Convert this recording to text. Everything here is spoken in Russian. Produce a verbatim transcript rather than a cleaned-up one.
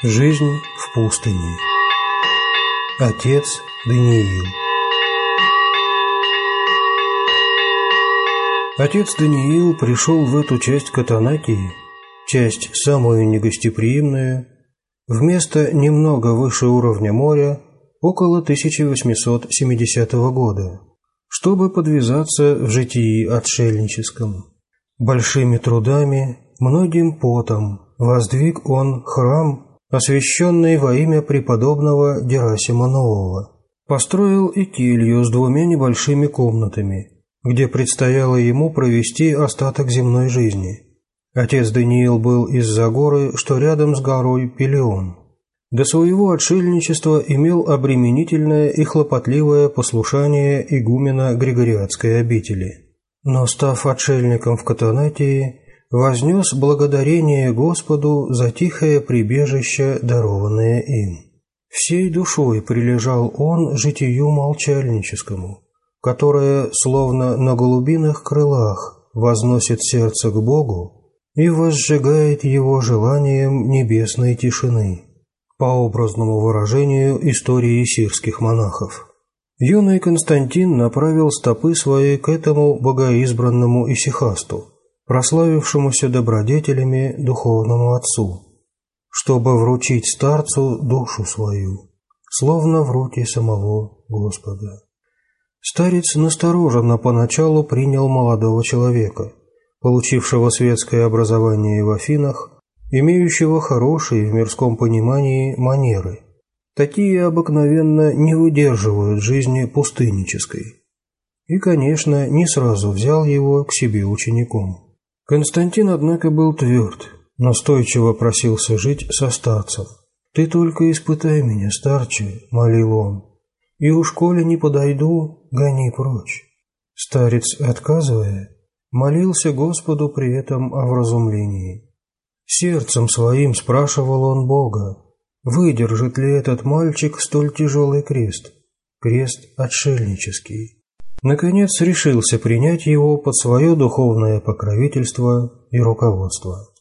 Жизнь в пустыне. Отец Даниил. Отец Даниил пришел в эту часть Катанакии, часть самую негостеприимную, в место немного выше уровня моря, около тысяча восемьсот семидесятого года, чтобы подвязаться в житии отшельническом. Большими трудами, многим потом воздвиг он храм, освященный во имя преподобного Герасима Нового. Построил и келью с двумя небольшими комнатами, где предстояло ему провести остаток земной жизни. Отец Даниил был из-за горы, что рядом с горой Пелион. До своего отшельничества имел обременительное и хлопотливое послушание игумена Григориатской обители. Но, став отшельником в Катанакии, вознес благодарение Господу за тихое прибежище, дарованное им. Всей душой прилежал он житию молчальническому, которое, словно на голубиных крылах, возносит сердце к Богу и возжигает его желанием небесной тишины, по образному выражению истории сирских монахов. Юный Константин направил стопы свои к этому богоизбранному исихасту, прославившемуся добродетелями духовному отцу, чтобы вручить старцу душу свою, словно в руки самого Господа. Старец настороженно поначалу принял молодого человека, получившего светское образование в Афинах, имеющего хорошие в мирском понимании манеры. Такие обыкновенно не выдерживают жизни пустыннической. И, конечно, не сразу взял его к себе учеником. Константин, однако, был тверд, настойчиво просился жить со старцем. «Ты только испытай меня, старче», — молил он, — «и уж коли не подойду, гони прочь». Старец, отказывая, молился Господу при этом о вразумлении. Сердцем своим спрашивал он Бога, выдержит ли этот мальчик столь тяжелый крест, крест отшельнический. Наконец решился принять его под свое духовное покровительство и руководство.